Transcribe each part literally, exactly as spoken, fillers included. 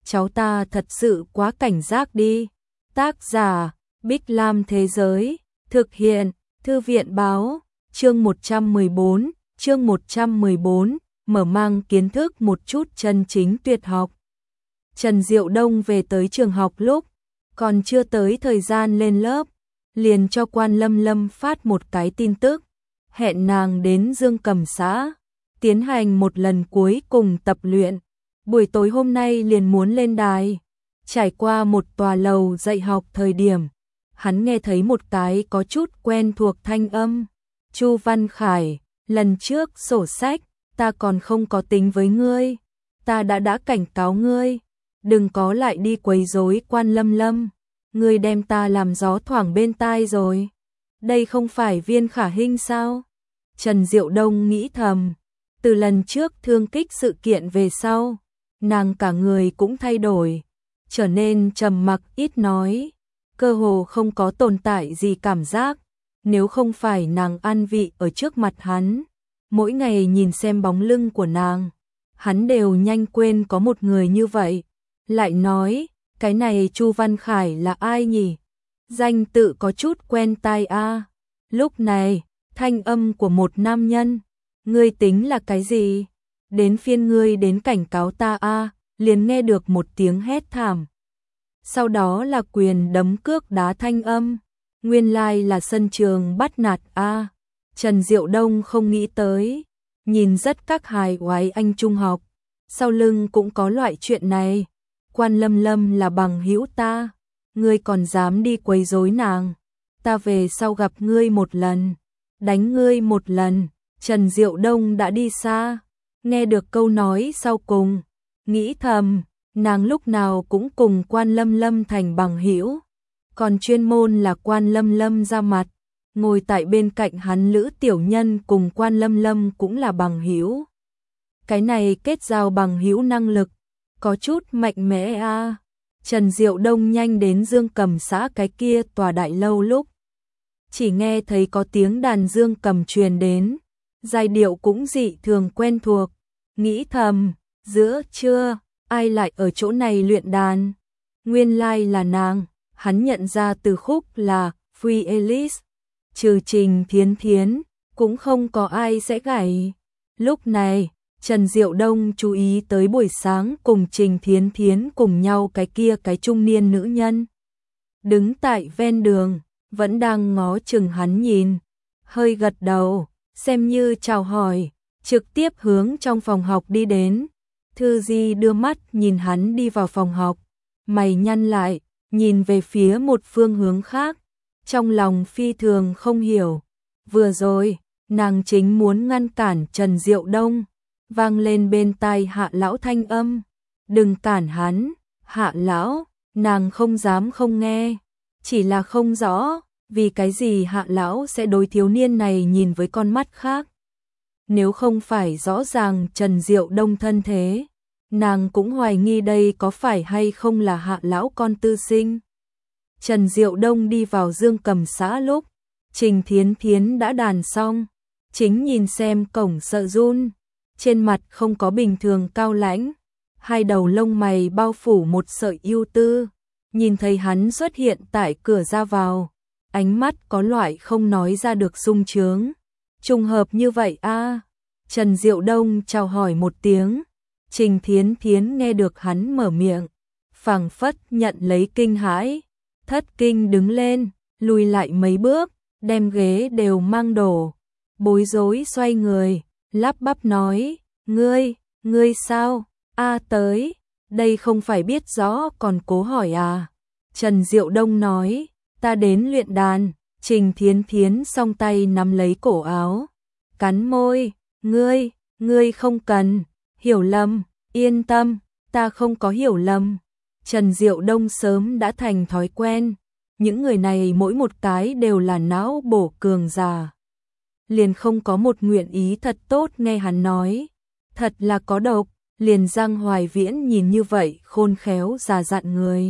cháu ta thật sự quá cảnh giác đi. Tác giả, Bích Lam Thế Giới, thực hiện, Thư viện Báo, chương một trăm mười bốn, chương một trăm mười bốn, mở mang kiến thức một chút chân chính tuyệt học. Trần Diệu Đông về tới trường học lúc, còn chưa tới thời gian lên lớp, liền cho Quan Lâm Lâm phát một cái tin tức, hẹn nàng đến Dương Cầm xã, tiến hành một lần cuối cùng tập luyện. Buổi tối hôm nay liền muốn lên đài. Trải qua một tòa lầu dạy học thời điểm, hắn nghe thấy một cái có chút quen thuộc thanh âm. Chu Văn Khải, lần trước sổ sách, ta còn không có tính với ngươi, ta đã đã cảnh cáo ngươi, đừng có lại đi quấy rối Quan Lâm Lâm, ngươi đem ta làm gió thoảng bên tai rồi. Đây không phải Viên Khả Hinh sao? Trần Diệu Đông nghĩ thầm, từ lần trước thương kích sự kiện về sau, nàng cả người cũng thay đổi, trở nên trầm mặc ít nói, cơ hồ không có tồn tại gì cảm giác, nếu không phải nàng an vị ở trước mặt hắn, mỗi ngày nhìn xem bóng lưng của nàng, hắn đều nhanh quên có một người như vậy. Lại nói, cái này Chu Văn Khải là ai nhỉ? Danh tự có chút quen tai a. Lúc này, thanh âm của một nam nhân, ngươi tính là cái gì? Đến phiên ngươi đến cảnh cáo ta a, liền nghe được một tiếng hét thảm. Sau đó là quyền đấm cước đá thanh âm, nguyên lai là sân trường bắt nạt a. Trần Diệu Đông không nghĩ tới, nhìn rất các hài oái anh trung học, sau lưng cũng có loại chuyện này. Quan Lâm Lâm là bằng hữu ta, ngươi còn dám đi quấy rối nàng, ta về sau gặp ngươi một lần, đánh ngươi một lần. Trần Diệu Đông đã đi xa, nghe được câu nói sau cùng, nghĩ thầm, nàng lúc nào cũng cùng Quan Lâm Lâm thành bằng hữu, còn chuyên môn là Quan Lâm Lâm ra mặt, ngồi tại bên cạnh hắn Lữ Tiểu Nhân cùng Quan Lâm Lâm cũng là bằng hữu. Cái này kết giao bằng hữu năng lực có chút mạnh mẽ a. À. Trần Diệu Đông nhanh đến Dương Cầm xã cái kia tòa đại lâu lúc, chỉ nghe thấy có tiếng đàn dương cầm truyền đến, giai điệu cũng dị thường quen thuộc, nghĩ thầm, giữa trưa, ai lại ở chỗ này luyện đàn? Nguyên lai là nàng, hắn nhận ra từ khúc là Free Alice, trừ Trình Thiến Thiến, cũng không có ai sẽ gảy. Lúc này, Trần Diệu Đông chú ý tới buổi sáng cùng Trình Thiến Thiến cùng nhau cái kia cái trung niên nữ nhân. Đứng tại ven đường, vẫn đang ngó chừng hắn nhìn, hơi gật đầu, xem như chào hỏi, trực tiếp hướng trong phòng học đi đến. Thư Di đưa mắt nhìn hắn đi vào phòng học, mày nhăn lại, nhìn về phía một phương hướng khác, trong lòng phi thường không hiểu. Vừa rồi, nàng chính muốn ngăn cản Trần Diệu Đông, vang lên bên tai Hạ lão thanh âm, đừng cản hắn. Hạ lão, nàng không dám không nghe, chỉ là không rõ vì cái gì Hạ lão sẽ đối thiếu niên này nhìn với con mắt khác. Nếu không phải rõ ràng Trần Diệu Đông thân thế, nàng cũng hoài nghi đây có phải hay không là Hạ lão con tư sinh. Trần Diệu Đông đi vào Dương Cầm xã lúc, Trình Thiến Thiến đã đàn xong, chính nhìn xem cổng sợ run, trên mặt không có bình thường cao lãnh, hai đầu lông mày bao phủ một sợi ưu tư, nhìn thấy hắn xuất hiện tại cửa ra vào, ánh mắt có loại không nói ra được sung trướng. Trùng hợp như vậy a. À. Trần Diệu Đông chào hỏi một tiếng, Trình Thiến Thiến nghe được hắn mở miệng, phảng phất nhận lấy kinh hãi, thất kinh đứng lên, lùi lại mấy bước, đem ghế đều mang đổ, bối rối xoay người, lắp bắp nói, ngươi, ngươi sao? A à, tới, đây không phải biết rõ còn cố hỏi à? Trần Diệu Đông nói, ta đến luyện đàn. Trình Thiến Thiến song tay nắm lấy cổ áo, cắn môi, ngươi, ngươi không cần, hiểu lầm, yên tâm, ta không có hiểu lầm. Trần Diệu Đông sớm đã thành thói quen, những người này mỗi một cái đều là não bổ cường giả. Liền không có một nguyện ý thật tốt nghe hắn nói, thật là có độc, liền Giang Hoài Viễn nhìn như vậy khôn khéo già dặn người.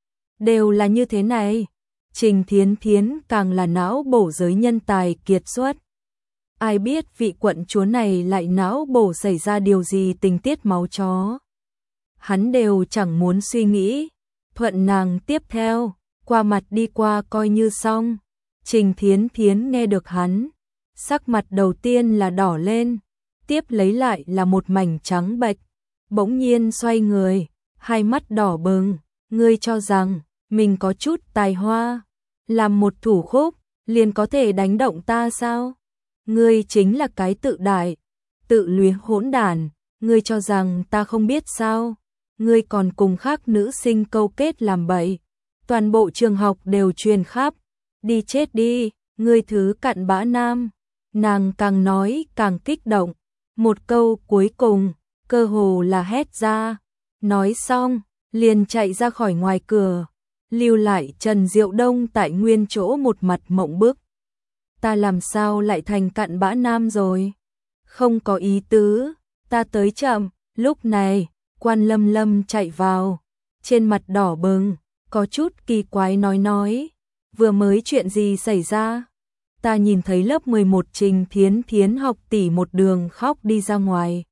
Đều là như thế này. Trình Thiến Thiến càng là não bổ giới nhân tài kiệt xuất. Ai biết vị quận chúa này lại não bổ xảy ra điều gì tình tiết máu chó. hắn đều chẳng muốn suy nghĩ, thuận nàng tiếp theo, qua mặt đi qua coi như xong. Trình Thiến Thiến nghe được hắn, sắc mặt đầu tiên là đỏ lên, tiếp lấy lại là một mảnh trắng bệch, bỗng nhiên xoay người, hai mắt đỏ bừng, ngươi cho rằng mình có chút tài hoa, làm một thủ khúc, liền có thể đánh động ta sao? Ngươi chính là cái tự đại, tự luyến hỗn đản, ngươi cho rằng ta không biết sao? Ngươi còn cùng khác nữ sinh câu kết làm bậy, toàn bộ trường học đều truyền khắp, đi chết đi, ngươi thứ cặn bã nam. Nàng càng nói càng kích động, một câu cuối cùng, cơ hồ là hét ra, nói xong, liền chạy ra khỏi ngoài cửa, lưu lại Trần Diệu Đông tại nguyên chỗ một mặt mộng bức. Ta làm sao lại thành cặn bã nam rồi? Không có ý tứ, ta tới chậm, lúc này, Quan Lâm Lâm chạy vào, trên mặt đỏ bừng, có chút kỳ quái nói nói, vừa mới chuyện gì xảy ra? Ta nhìn thấy lớp mười một Trình Thiến Thiến học tỷ một đường khóc đi ra ngoài.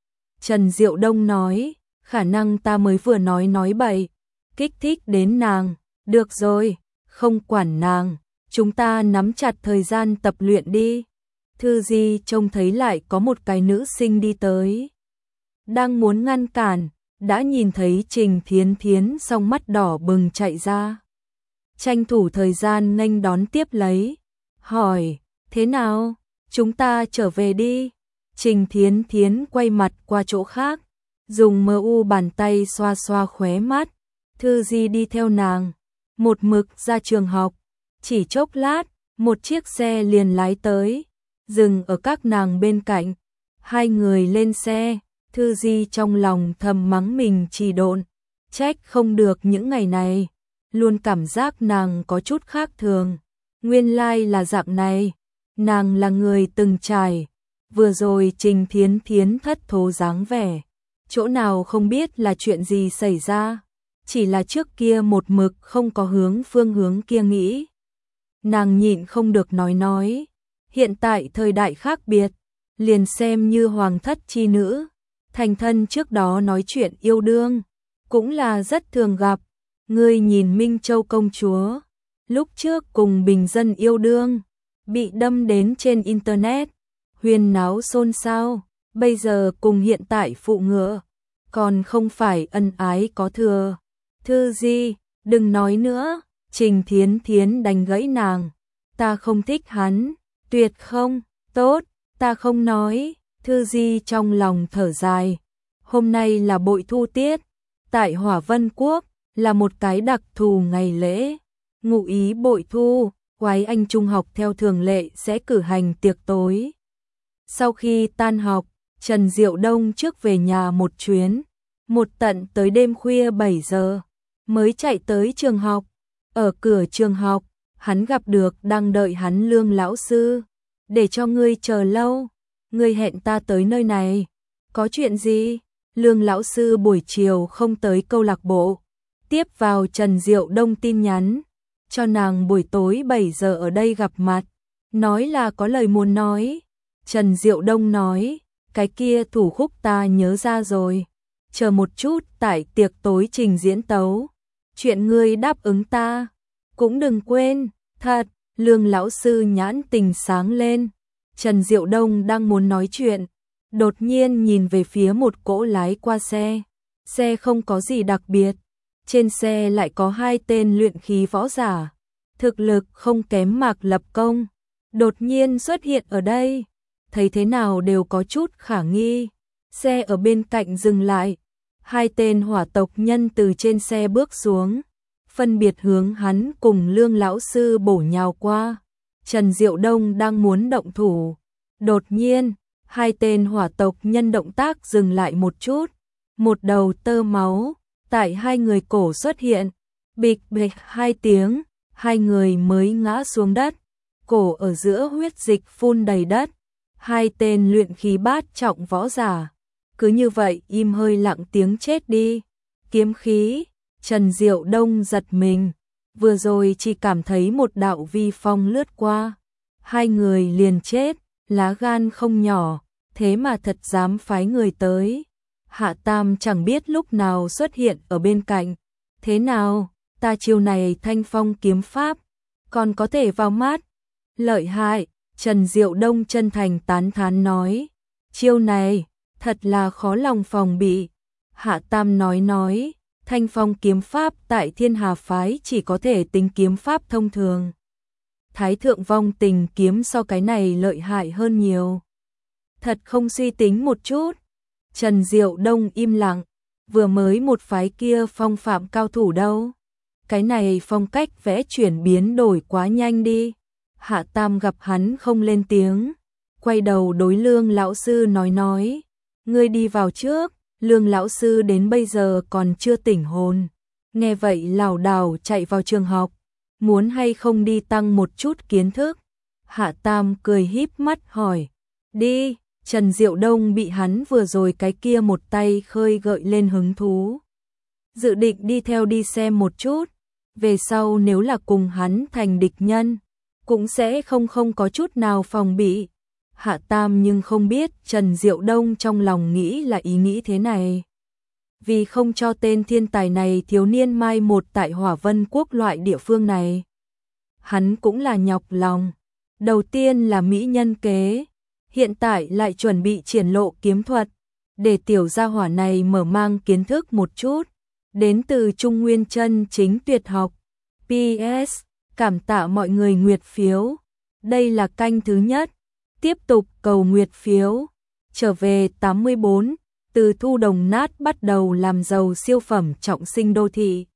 Trần Diệu Đông nói, khả năng ta mới vừa nói nói bậy, kích thích đến nàng, được rồi, không quản nàng, chúng ta nắm chặt thời gian tập luyện đi. Thư Di trông thấy lại có một cái nữ sinh đi tới, đang muốn ngăn cản, đã nhìn thấy Trình Thiến Thiến song mắt đỏ bừng chạy ra. Tranh thủ thời gian nghênh đón tiếp lấy, hỏi, thế nào, chúng ta trở về đi. Trình Thiến Thiến quay mặt qua chỗ khác, dùng mờ u bàn tay xoa xoa khóe mắt. Thư Di đi theo nàng, một mực ra trường học. Chỉ chốc lát, một chiếc xe liền lái tới, dừng ở các nàng bên cạnh. Hai người lên xe, Thư Di trong lòng thầm mắng mình trì độn, trách không được những ngày này, luôn cảm giác nàng có chút khác thường. Nguyên lai là dạng này, nàng là người từng trải, vừa rồi Trình Thiến Thiến thất thố dáng vẻ, chỗ nào không biết là chuyện gì xảy ra, chỉ là trước kia một mực không có hướng phương hướng kia nghĩ. Nàng nhịn không được nói nói, hiện tại thời đại khác biệt, liền xem như hoàng thất chi nữ, thành thân trước đó nói chuyện yêu đương, cũng là rất thường gặp. Ngươi nhìn Minh Châu công chúa, lúc trước cùng bình dân yêu đương, bị đâm đến trên internet, huyên náo xôn xao, bây giờ cùng hiện tại phụ ngựa, còn không phải ân ái có thừa. Thư Di, đừng nói nữa, Trình Thiến Thiến đánh gãy nàng, ta không thích hắn, tuyệt không, tốt, ta không nói. Thư Di trong lòng thở dài, hôm nay là bội thu tiết, tại Hỏa Vân Quốc, là một cái đặc thù ngày lễ, ngụ ý bội thu, Quái Anh Trung học theo thường lệ sẽ cử hành tiệc tối. Sau khi tan học, Trần Diệu Đông trước về nhà một chuyến, một tận tới đêm khuya bảy giờ, mới chạy tới trường học. Ở cửa trường học, hắn gặp được đang đợi hắn Lương lão sư, để cho ngươi chờ lâu, ngươi hẹn ta tới nơi này, có chuyện gì? Lương lão sư buổi chiều không tới câu lạc bộ, tiếp vào Trần Diệu Đông tin nhắn, cho nàng buổi tối bảy giờ ở đây gặp mặt, nói là có lời muốn nói. Trần Diệu Đông nói, cái kia thủ khúc ta nhớ ra rồi, chờ một chút tại tiệc tối trình diễn tấu, chuyện ngươi đáp ứng ta, cũng đừng quên, thật. Lương lão sư nhãn tình sáng lên, Trần Diệu Đông đang muốn nói chuyện, đột nhiên nhìn về phía một cỗ lái qua xe, xe không có gì đặc biệt, trên xe lại có hai tên luyện khí võ giả, thực lực không kém Mạc Lập Công, đột nhiên xuất hiện ở đây, thấy thế nào đều có chút khả nghi. Xe ở bên cạnh dừng lại, hai tên hỏa tộc nhân từ trên xe bước xuống, phân biệt hướng hắn cùng Lương lão sư bổ nhào qua. Trần Diệu Đông đang muốn động thủ, đột nhiên, hai tên hỏa tộc nhân động tác dừng lại một chút, một đầu tơ máu tại hai người cổ xuất hiện, bịch bịch hai tiếng, hai người mới ngã xuống đất, cổ ở giữa huyết dịch phun đầy đất. Hai tên luyện khí bát trọng võ giả, cứ như vậy im hơi lặng tiếng chết đi. Kiếm khí, Trần Diệu Đông giật mình, vừa rồi chỉ cảm thấy một đạo vi phong lướt qua, hai người liền chết, lá gan không nhỏ, thế mà thật dám phái người tới. Hạ Tam chẳng biết lúc nào xuất hiện ở bên cạnh. Thế nào, ta chiêu này thanh phong kiếm pháp, còn có thể vào mắt. Lợi hại, Trần Diệu Đông chân thành tán thán nói. Chiêu này, thật là khó lòng phòng bị. Hạ Tam nói nói, thanh phong kiếm pháp tại Thiên Hà Phái chỉ có thể tính kiếm pháp thông thường. Thái thượng vong tình kiếm so cái này lợi hại hơn nhiều. Thật không suy tính một chút. Trần Diệu Đông im lặng, vừa mới một phái kia phong phạm cao thủ đâu. Cái này phong cách vẽ chuyển biến đổi quá nhanh đi. Hạ Tam gặp hắn không lên tiếng, quay đầu đối Lương lão sư nói nói, ngươi đi vào trước. Lương lão sư đến bây giờ còn chưa tỉnh hồn, nghe vậy lảo đảo chạy vào trường học, muốn hay không đi tăng một chút kiến thức. Hạ Tam cười híp mắt hỏi, đi. Trần Diệu Đông bị hắn vừa rồi cái kia một tay khơi gợi lên hứng thú, dự định đi theo đi xem một chút, về sau nếu là cùng hắn thành địch nhân, cũng sẽ không không có chút nào phòng bị. Hạ Tam nhưng không biết Trần Diệu Đông trong lòng nghĩ là ý nghĩ thế này. Vì không cho tên thiên tài này thiếu niên mai một tại Hỏa Vân Quốc loại địa phương này. Hắn cũng là nhọc lòng. Đầu tiên là mỹ nhân kế, hiện tại lại chuẩn bị triển lộ kiếm thuật, để tiểu gia hỏa này mở mang kiến thức một chút. Đến từ Trung Nguyên chân chính tuyệt học. pê ét. Cảm tạ mọi người nguyệt phiếu. Đây là canh thứ nhất. Tiếp tục cầu nguyệt phiếu. Trở về tám mươi bốn, từ thu đồng nát bắt đầu làm giàu siêu phẩm trọng sinh đô thị.